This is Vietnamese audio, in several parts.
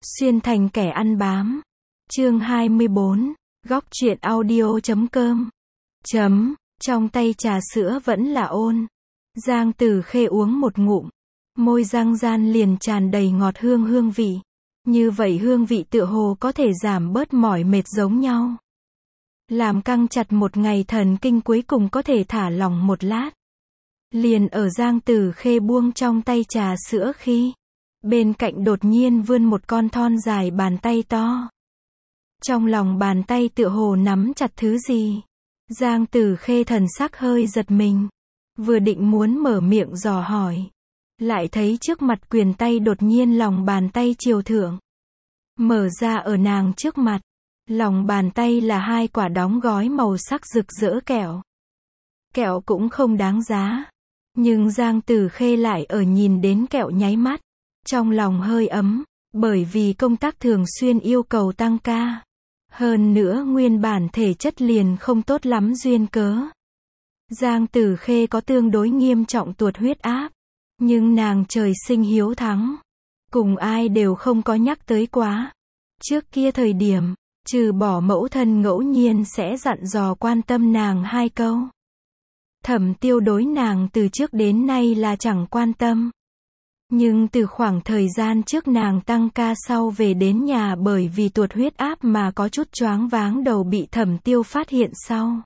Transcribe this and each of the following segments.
Xuyên thành kẻ ăn bám. Chương 24, góc truyện audio.com. Trong tay trà sữa vẫn là ôn. Giang Tử Khê uống một ngụm, môi răng gian liền tràn đầy ngọt hương vị. Như vậy hương vị tựa hồ có thể giảm bớt mỏi mệt giống nhau. Làm căng chặt một ngày thần kinh cuối cùng có thể thả lỏng một lát. Liền ở Giang Tử Khê buông trong tay trà sữa khi bên cạnh đột nhiên vươn một con thon dài bàn tay to. Trong lòng bàn tay tựa hồ nắm chặt thứ gì. Giang Tử Khê thần sắc hơi giật mình. Vừa định muốn mở miệng dò hỏi. Lại thấy trước mặt quyền tay đột nhiên lòng bàn tay chiều thượng. Mở ra ở nàng trước mặt. Lòng bàn tay là hai quả đóng gói màu sắc rực rỡ kẹo. Kẹo cũng không đáng giá. Nhưng Giang Tử Khê lại ở nhìn đến kẹo nháy mắt. Trong lòng hơi ấm, bởi vì công tác thường xuyên yêu cầu tăng ca. Hơn nữa nguyên bản thể chất liền không tốt lắm duyên cớ. Giang Tử Khê có tương đối nghiêm trọng tụt huyết áp. Nhưng nàng trời sinh hiếu thắng. Cùng ai đều không có nhắc tới quá. Trước kia thời điểm, trừ bỏ mẫu thân ngẫu nhiên sẽ dặn dò quan tâm nàng hai câu. Thẩm Tiêu đối nàng từ trước đến nay là chẳng quan tâm. Nhưng từ khoảng thời gian trước nàng tăng ca sau về đến nhà bởi vì tụt huyết áp mà có chút choáng váng đầu bị Thẩm Tiêu phát hiện sau.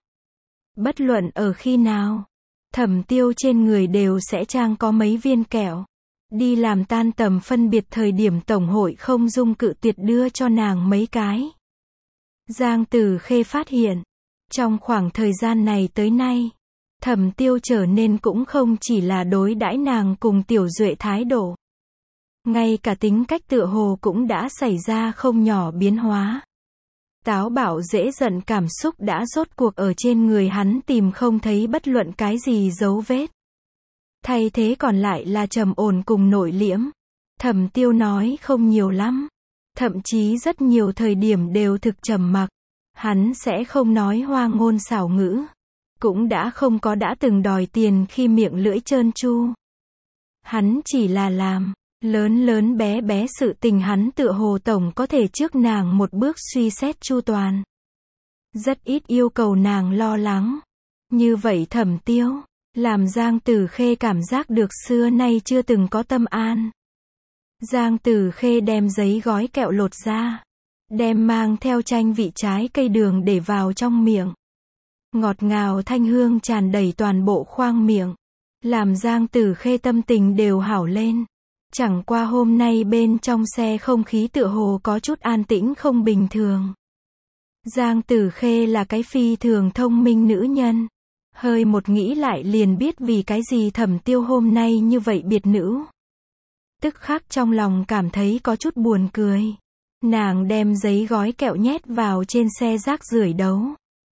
Bất luận ở khi nào, Thẩm Tiêu trên người đều sẽ trang có mấy viên kẹo. Đi làm tan tầm phân biệt thời điểm tổng hội không dung cự tuyệt đưa cho nàng mấy cái. Giang Tử Khê phát hiện, trong khoảng thời gian này tới nay, Thẩm Tiêu trở nên cũng không chỉ là đối đãi nàng cùng Tiểu Duệ thái độ. Ngay cả tính cách tựa hồ cũng đã xảy ra không nhỏ biến hóa. Táo bạo dễ giận cảm xúc đã rốt cuộc ở trên người hắn tìm không thấy bất luận cái gì dấu vết. Thay thế còn lại là trầm ổn cùng nội liễm. Thẩm Tiêu nói không nhiều lắm. Thậm chí rất nhiều thời điểm đều thực trầm mặc. Hắn sẽ không nói hoa ngôn xảo ngữ. Cũng đã không có đã từng đòi tiền khi miệng lưỡi trơn tru. Hắn chỉ là làm, lớn bé bé sự tình hắn tựa hồ tổng có thể trước nàng một bước suy xét chu toàn. Rất ít yêu cầu nàng lo lắng. Như vậy Thẩm Tiêu, làm Giang Tử Khê cảm giác được xưa nay chưa từng có tâm an. Giang Tử Khê đem giấy gói kẹo lột ra. Đem mang theo chanh vị trái cây đường để vào trong miệng. Ngọt ngào thanh hương tràn đầy toàn bộ khoang miệng. Làm Giang Tử Khê tâm tình đều hảo lên. Chẳng qua hôm nay bên trong xe không khí tựa hồ có chút an tĩnh không bình thường. Giang Tử Khê là cái phi thường thông minh nữ nhân. Hơi một nghĩ lại liền biết vì cái gì Thẩm Tiêu hôm nay như vậy biệt nữ. Tức khắc trong lòng cảm thấy có chút buồn cười. Nàng đem giấy gói kẹo nhét vào trên xe rác rưởi đấu.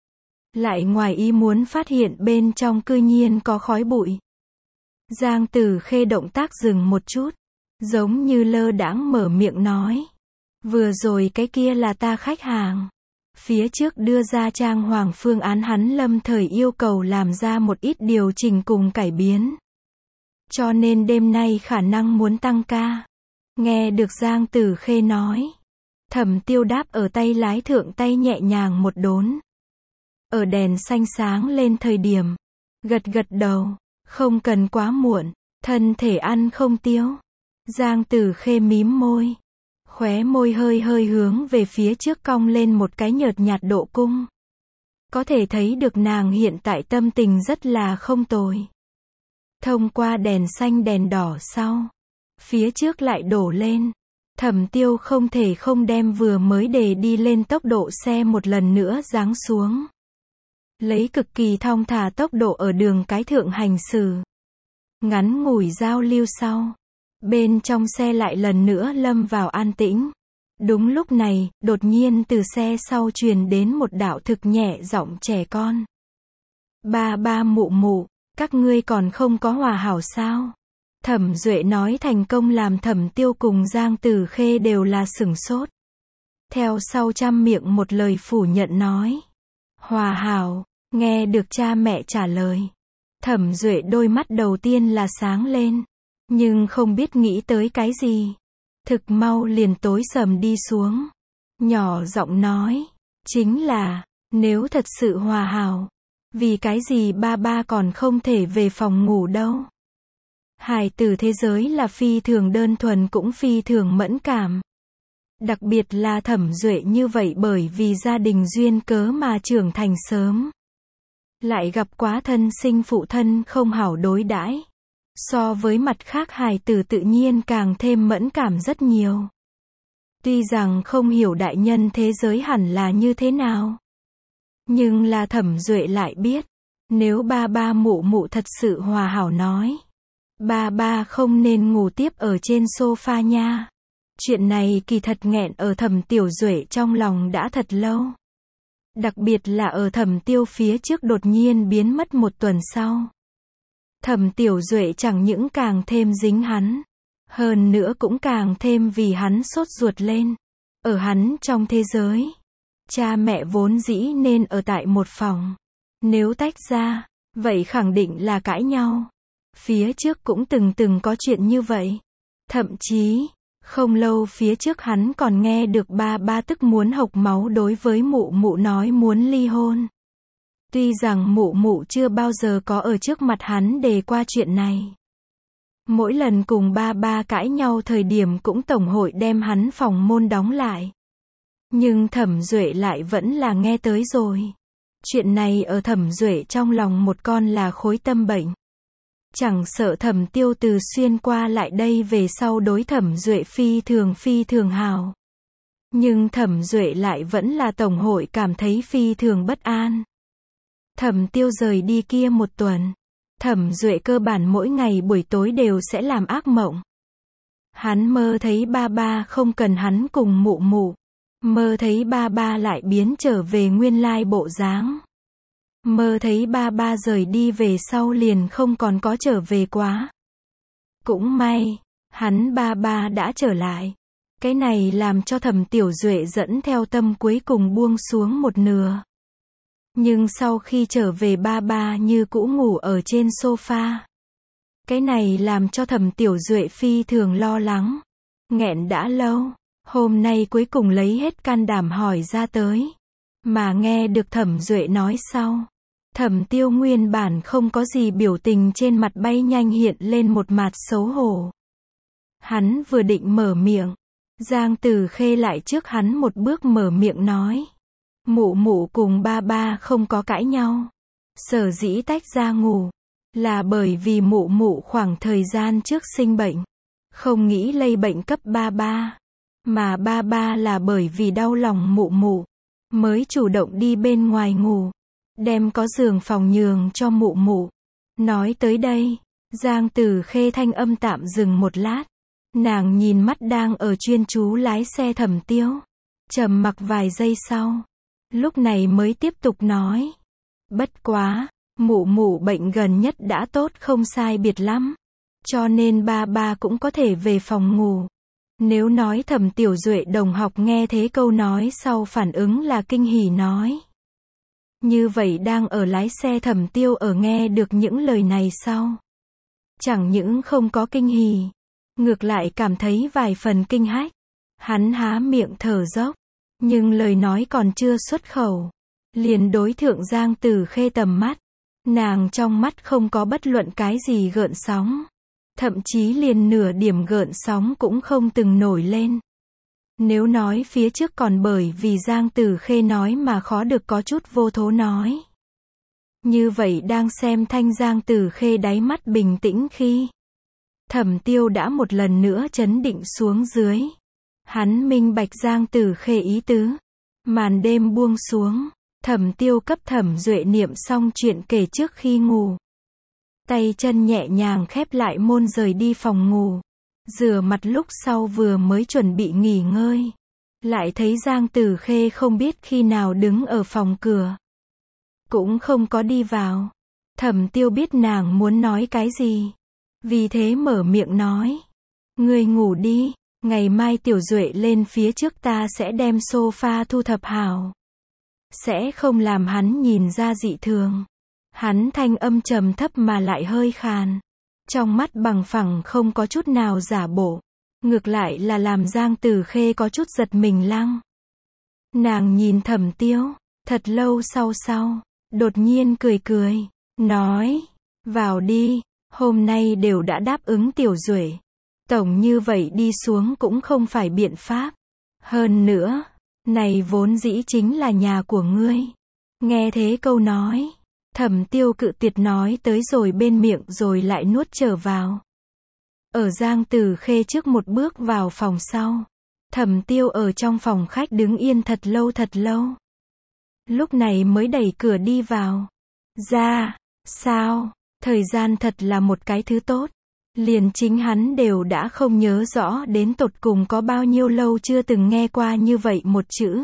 Lại ngoài ý muốn phát hiện bên trong cư nhiên có khói bụi. Giang Tử Khê động tác dừng một chút. Giống như lơ đãng mở miệng nói. Vừa rồi cái kia là ta khách hàng. Phía trước đưa ra trang hoàng phương án hắn lâm thời yêu cầu làm ra một ít điều chỉnh cùng cải biến. Cho nên đêm nay khả năng muốn tăng ca. Nghe được Giang Tử Khê nói. Thẩm Tiêu đáp ở tay lái thượng tay nhẹ nhàng một đốn. Ở đèn xanh sáng lên thời điểm. Gật đầu. Không cần quá muộn. Thân thể ăn không tiêu. Giang Tử Khê mím môi. Khóe môi hơi hướng về phía trước cong lên một cái nhợt nhạt độ cung. Có thể thấy được nàng hiện tại tâm tình rất là không tồi. Thông qua đèn xanh đèn đỏ sau. Phía trước lại đổ lên. Thẩm Tiêu không thể không đem vừa mới để đi lên tốc độ xe một lần nữa giáng xuống. Lấy cực kỳ thong thả tốc độ ở đường cái thượng hành xử. Ngắn ngủi giao lưu sau. Bên trong xe lại lần nữa lâm vào an tĩnh. Đúng lúc này, đột nhiên từ xe sau truyền đến một đạo thực nhẹ giọng trẻ con. Ba mụ, các ngươi còn không có hòa hảo sao? Thẩm Duệ nói thành công làm Thẩm Tiêu cùng Giang Tử Khê đều là sửng sốt. Theo sau trăm miệng một lời phủ nhận nói. Hòa hảo, nghe được cha mẹ trả lời. Thẩm Duệ đôi mắt đầu tiên là sáng lên. Nhưng không biết nghĩ tới cái gì. Thực mau liền tối sầm đi xuống. Nhỏ giọng nói, chính là, nếu thật sự hòa hảo, vì cái gì ba ba còn không thể về phòng ngủ đâu. Hài tử thế giới là phi thường đơn thuần cũng phi thường mẫn cảm. Đặc biệt là Thẩm Duệ như vậy bởi vì gia đình duyên cớ mà trưởng thành sớm. Lại gặp quá thân sinh phụ thân không hảo đối đãi. So với mặt khác hài tử tự nhiên càng thêm mẫn cảm rất nhiều. Tuy rằng không hiểu đại nhân thế giới hẳn là như thế nào. Nhưng là Thẩm Duệ lại biết. Nếu ba ba mụ mụ thật sự hòa hảo nói. Ba ba không nên ngủ tiếp ở trên sofa nha. Chuyện này kỳ thật nghẹn ở Thẩm Tiểu Duệ trong lòng đã thật lâu. Đặc biệt là ở Thẩm Tiêu phía trước đột nhiên biến mất một tuần sau. Thẩm Tiểu Duệ chẳng những càng thêm dính hắn. Hơn nữa cũng càng thêm vì hắn sốt ruột lên. Ở hắn trong thế giới. Cha mẹ vốn dĩ nên ở tại một phòng. Nếu tách ra, vậy khẳng định là cãi nhau. Phía trước cũng từng có chuyện như vậy. Thậm chí, không lâu phía trước hắn còn nghe được ba ba tức muốn hộc máu đối với mụ mụ nói muốn ly hôn. Tuy rằng mụ mụ chưa bao giờ có ở trước mặt hắn đề qua chuyện này. Mỗi lần cùng ba ba cãi nhau thời điểm cũng tổng hội đem hắn phòng môn đóng lại. Nhưng Thẩm Duệ lại vẫn là nghe tới rồi. Chuyện này ở Thẩm Duệ trong lòng một con là khối tâm bệnh. Chẳng sợ Thẩm Tiêu từ xuyên qua lại đây về sau đối Thẩm Duệ phi thường hào. Nhưng Thẩm Duệ lại vẫn là tổng hội cảm thấy phi thường bất an. Thẩm Tiêu rời đi kia một tuần. Thẩm Duệ cơ bản mỗi ngày buổi tối đều sẽ làm ác mộng. Hắn mơ thấy ba ba không cần hắn cùng mụ mụ. Mơ thấy ba ba lại biến trở về nguyên lai bộ dáng. Mơ thấy ba ba rời đi về sau liền không còn có trở về quá. Cũng may, hắn ba ba đã trở lại. Cái này làm cho Thẩm Tiểu Duệ dẫn theo tâm cuối cùng buông xuống một nửa. Nhưng sau khi trở về ba ba như cũ ngủ ở trên sofa. Cái này làm cho Thẩm Tiểu Duệ phi thường lo lắng. Nghẹn đã lâu, hôm nay cuối cùng lấy hết can đảm hỏi ra tới. Mà nghe được Thẩm Duệ nói sau. Thẩm Tiêu nguyên bản không có gì biểu tình trên mặt bay nhanh hiện lên một mặt xấu hổ. Hắn vừa định mở miệng. Giang Tử Khê lại trước hắn một bước mở miệng nói. Mụ mụ cùng ba ba không có cãi nhau. Sở dĩ tách ra ngủ. Là bởi vì mụ mụ khoảng thời gian trước sinh bệnh. Không nghĩ lây bệnh cấp ba ba. Mà ba ba là bởi vì đau lòng mụ mụ. Mới chủ động đi bên ngoài ngủ. Đem có giường phòng nhường cho mụ mụ. Nói tới đây. Giang Tử Khê thanh âm tạm dừng một lát. Nàng nhìn mắt đang ở chuyên chú lái xe Thẩm Tiêu. Trầm mặc vài giây sau. Lúc này mới tiếp tục nói. Bất quá, mụ mụ bệnh gần nhất đã tốt không sai biệt lắm. Cho nên ba ba cũng có thể về phòng ngủ. Nếu nói Thẩm Tiểu Duệ đồng học nghe thế câu nói sau phản ứng là kinh hỉ nói. Như vậy đang ở lái xe Thẩm Tiêu ở nghe được những lời này sau. Chẳng những không có kinh hỉ. Ngược lại cảm thấy vài phần kinh hách. Hắn há miệng thở dốc. Nhưng lời nói còn chưa xuất khẩu. Liền đối thượng Giang Tử Khê tầm mắt. Nàng trong mắt không có bất luận cái gì gợn sóng. Thậm chí liền nửa điểm gợn sóng cũng không từng nổi lên. Nếu nói phía trước còn bởi vì Giang Tử Khê nói mà khó được có chút vô thố nói. Như vậy đang xem thanh Giang Tử Khê đáy mắt bình tĩnh khi. Thẩm Tiêu đã một lần nữa chấn định xuống dưới. Hắn minh bạch Giang Tử Khê ý tứ. Màn đêm buông xuống. Thẩm Tiêu cấp Thẩm Duệ niệm xong chuyện kể trước khi ngủ. Tay chân nhẹ nhàng khép lại môn rời đi phòng ngủ. Rửa mặt lúc sau vừa mới chuẩn bị nghỉ ngơi. Lại thấy Giang Tử Khê không biết khi nào đứng ở phòng cửa. Cũng không có đi vào. Thẩm Tiêu biết nàng muốn nói cái gì. Vì thế mở miệng nói. Ngươi ngủ đi. Ngày mai Tiểu Duệ lên phía trước ta sẽ đem sofa thu thập hảo. Sẽ không làm hắn nhìn ra dị thường. Hắn thanh âm trầm thấp mà lại hơi khàn. Trong mắt bằng phẳng không có chút nào giả bộ. ngược lại là làm Giang Tử Khê có chút giật mình lăng. Nàng nhìn Thẩm Tiêu, thật lâu sau, đột nhiên cười, nói, vào đi, hôm nay đều đã đáp ứng Tiểu Duệ. Tổng như vậy đi xuống cũng không phải biện pháp. Hơn nữa, này vốn dĩ chính là nhà của ngươi. Nghe thế câu nói, Thẩm Tiêu cự tuyệt nói tới rồi bên miệng rồi lại nuốt trở vào. Ở Giang Tử Khê trước một bước vào phòng sau, Thẩm Tiêu ở trong phòng khách đứng yên thật lâu. Lúc này mới đẩy cửa đi vào. Ra, sao, thời gian thật là một cái thứ tốt. Liền chính hắn đều đã không nhớ rõ đến tột cùng có bao nhiêu lâu chưa từng nghe qua như vậy một chữ.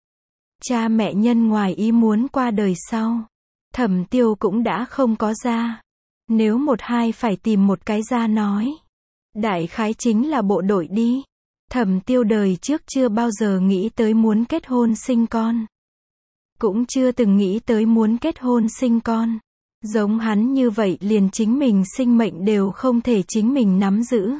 Cha mẹ nhân ngoài ý muốn qua đời sau, Thẩm Tiêu cũng đã không có gia. Nếu một hai phải tìm một cái gia nói, đại khái chính là bộ đội đi. Thẩm Tiêu đời trước chưa bao giờ nghĩ tới muốn kết hôn sinh con. Cũng chưa từng nghĩ tới muốn kết hôn sinh con. Giống hắn như vậy liền chính mình sinh mệnh đều không thể chính mình nắm giữ.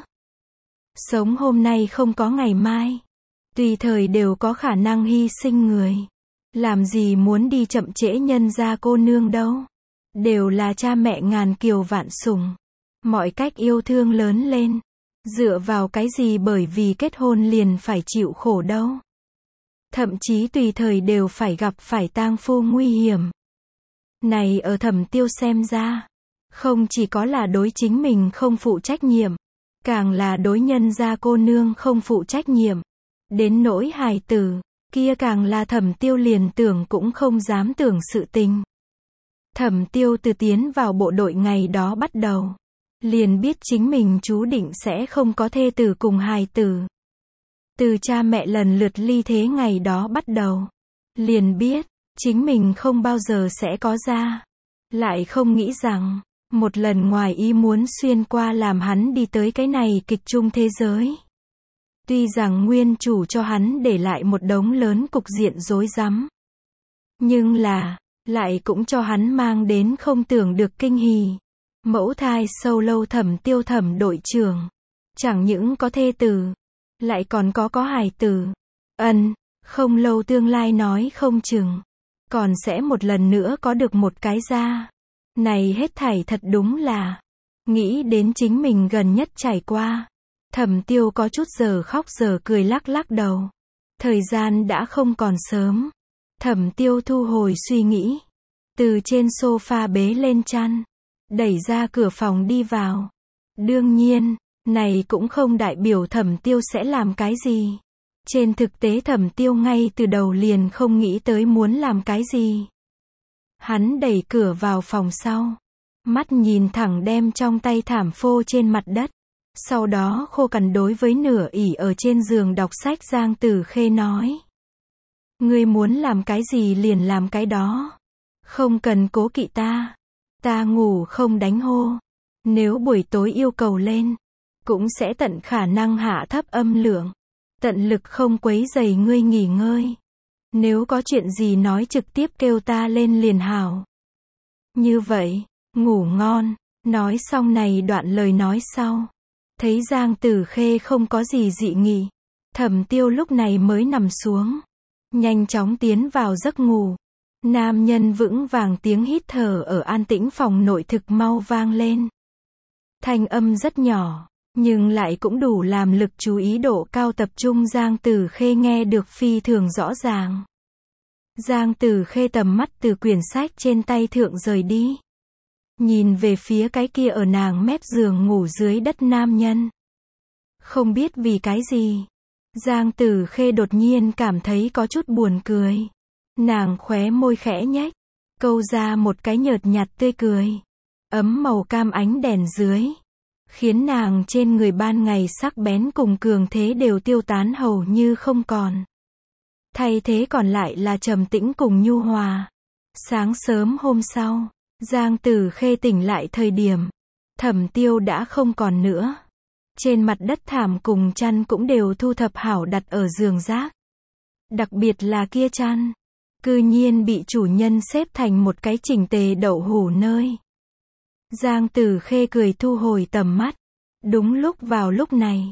Sống hôm nay không có ngày mai. Tùy thời đều có khả năng hy sinh người. Làm gì muốn đi chậm trễ nhân gia cô nương đâu. Đều là cha mẹ ngàn kiều vạn sủng. Mọi cách yêu thương lớn lên. Dựa vào cái gì bởi vì kết hôn liền phải chịu khổ đâu. Thậm chí tùy thời đều phải gặp phải tang phu nguy hiểm. Này ở Thẩm Tiêu xem ra, không chỉ có là đối chính mình không phụ trách nhiệm, càng là đối nhân gia cô nương không phụ trách nhiệm. Đến nỗi hài tử, kia càng là Thẩm Tiêu liền tưởng cũng không dám tưởng sự tình. Thẩm Tiêu từ tiến vào bộ đội ngày đó bắt đầu, liền biết chính mình chú định sẽ không có thê tử cùng hài tử. Từ cha mẹ lần lượt ly thế ngày đó bắt đầu, liền biết, chính mình không bao giờ sẽ có gia. Lại không nghĩ rằng, một lần ngoài ý muốn xuyên qua làm hắn đi tới cái này kịch chung thế giới. Tuy rằng nguyên chủ cho hắn để lại một đống lớn cục diện rối rắm, nhưng là, lại cũng cho hắn mang đến không tưởng được kinh hỉ. Mẫu thai sâu lâu Thẩm Tiêu Thẩm đội trưởng, chẳng những có thê tử, lại còn có hài tử. Không lâu tương lai nói không chừng, còn sẽ một lần nữa có được một cái gia. Này hết thảy thật đúng là, nghĩ đến chính mình gần nhất trải qua. Thẩm Tiêu có chút giờ khóc giờ cười lắc đầu. Thời gian đã không còn sớm. Thẩm Tiêu thu hồi suy nghĩ. Từ trên sofa bế lên chăn. Đẩy ra cửa phòng đi vào. Đương nhiên, này cũng không đại biểu Thẩm Tiêu sẽ làm cái gì. Trên thực tế Thẩm Tiêu ngay từ đầu liền không nghĩ tới muốn làm cái gì. Hắn đẩy cửa vào phòng sau. Mắt nhìn thẳng đem trong tay thảm phô trên mặt đất. Sau đó khô cằn đối với nửa ỉ ở trên giường đọc sách Giang Tử Khê nói. Ngươi muốn làm cái gì liền làm cái đó. Không cần cố kỵ ta. Ta ngủ không đánh hô. Nếu buổi tối yêu cầu lên, cũng sẽ tận khả năng hạ thấp âm lượng. Tận lực không quấy rầy ngươi nghỉ ngơi. Nếu có chuyện gì nói trực tiếp kêu ta lên liền hảo. Như vậy, ngủ ngon. Nói xong này đoạn lời nói sau. Thấy Giang Tử Khê không có gì dị nghị. Thẩm Tiêu lúc này mới nằm xuống. Nhanh chóng tiến vào giấc ngủ. Nam nhân vững vàng tiếng hít thở ở an tĩnh phòng nội thực mau vang lên. Thanh âm rất nhỏ, nhưng lại cũng đủ làm lực chú ý độ cao tập trung Giang Tử Khê nghe được phi thường rõ ràng. Giang Tử Khê tầm mắt từ quyển sách trên tay thượng rời đi. Nhìn về phía cái kia ở nàng mép giường ngủ dưới đất nam nhân. Không biết vì cái gì, Giang Tử Khê đột nhiên cảm thấy có chút buồn cười. Nàng khóe môi khẽ nhếch, câu ra một cái nhợt nhạt tươi cười. Ấm màu cam ánh đèn dưới, khiến nàng trên người ban ngày sắc bén cùng cường thế đều tiêu tán hầu như không còn. Thay thế còn lại là trầm tĩnh cùng nhu hòa. Sáng sớm hôm sau, Giang Tử Khê tỉnh lại thời điểm, Thẩm Tiêu đã không còn nữa. Trên mặt đất thảm cùng chăn cũng đều thu thập hảo đặt ở giường rác. Đặc biệt là kia chăn, cư nhiên bị chủ nhân xếp thành một cái chỉnh tề đậu hũ nơi. Giang Tử Khê cười thu hồi tầm mắt. Đúng lúc vào lúc này,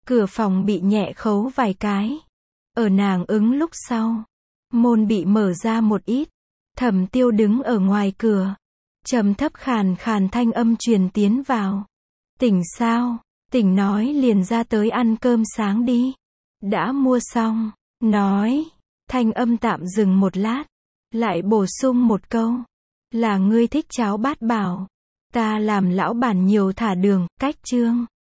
Cửa phòng bị nhẹ khấu vài cái. Ở nàng ứng lúc sau. Môn bị mở ra một ít. Thẩm Tiêu đứng ở ngoài cửa. Trầm thấp khàn khàn thanh âm truyền tiến vào. Tỉnh sao? Tỉnh nói liền ra tới ăn cơm sáng đi. Đã mua xong. Nói. Thanh âm tạm dừng một lát. Lại bổ sung một câu. Là ngươi thích cháo bát bảo. Ta làm lão bản nhiều thả đường, cách trương.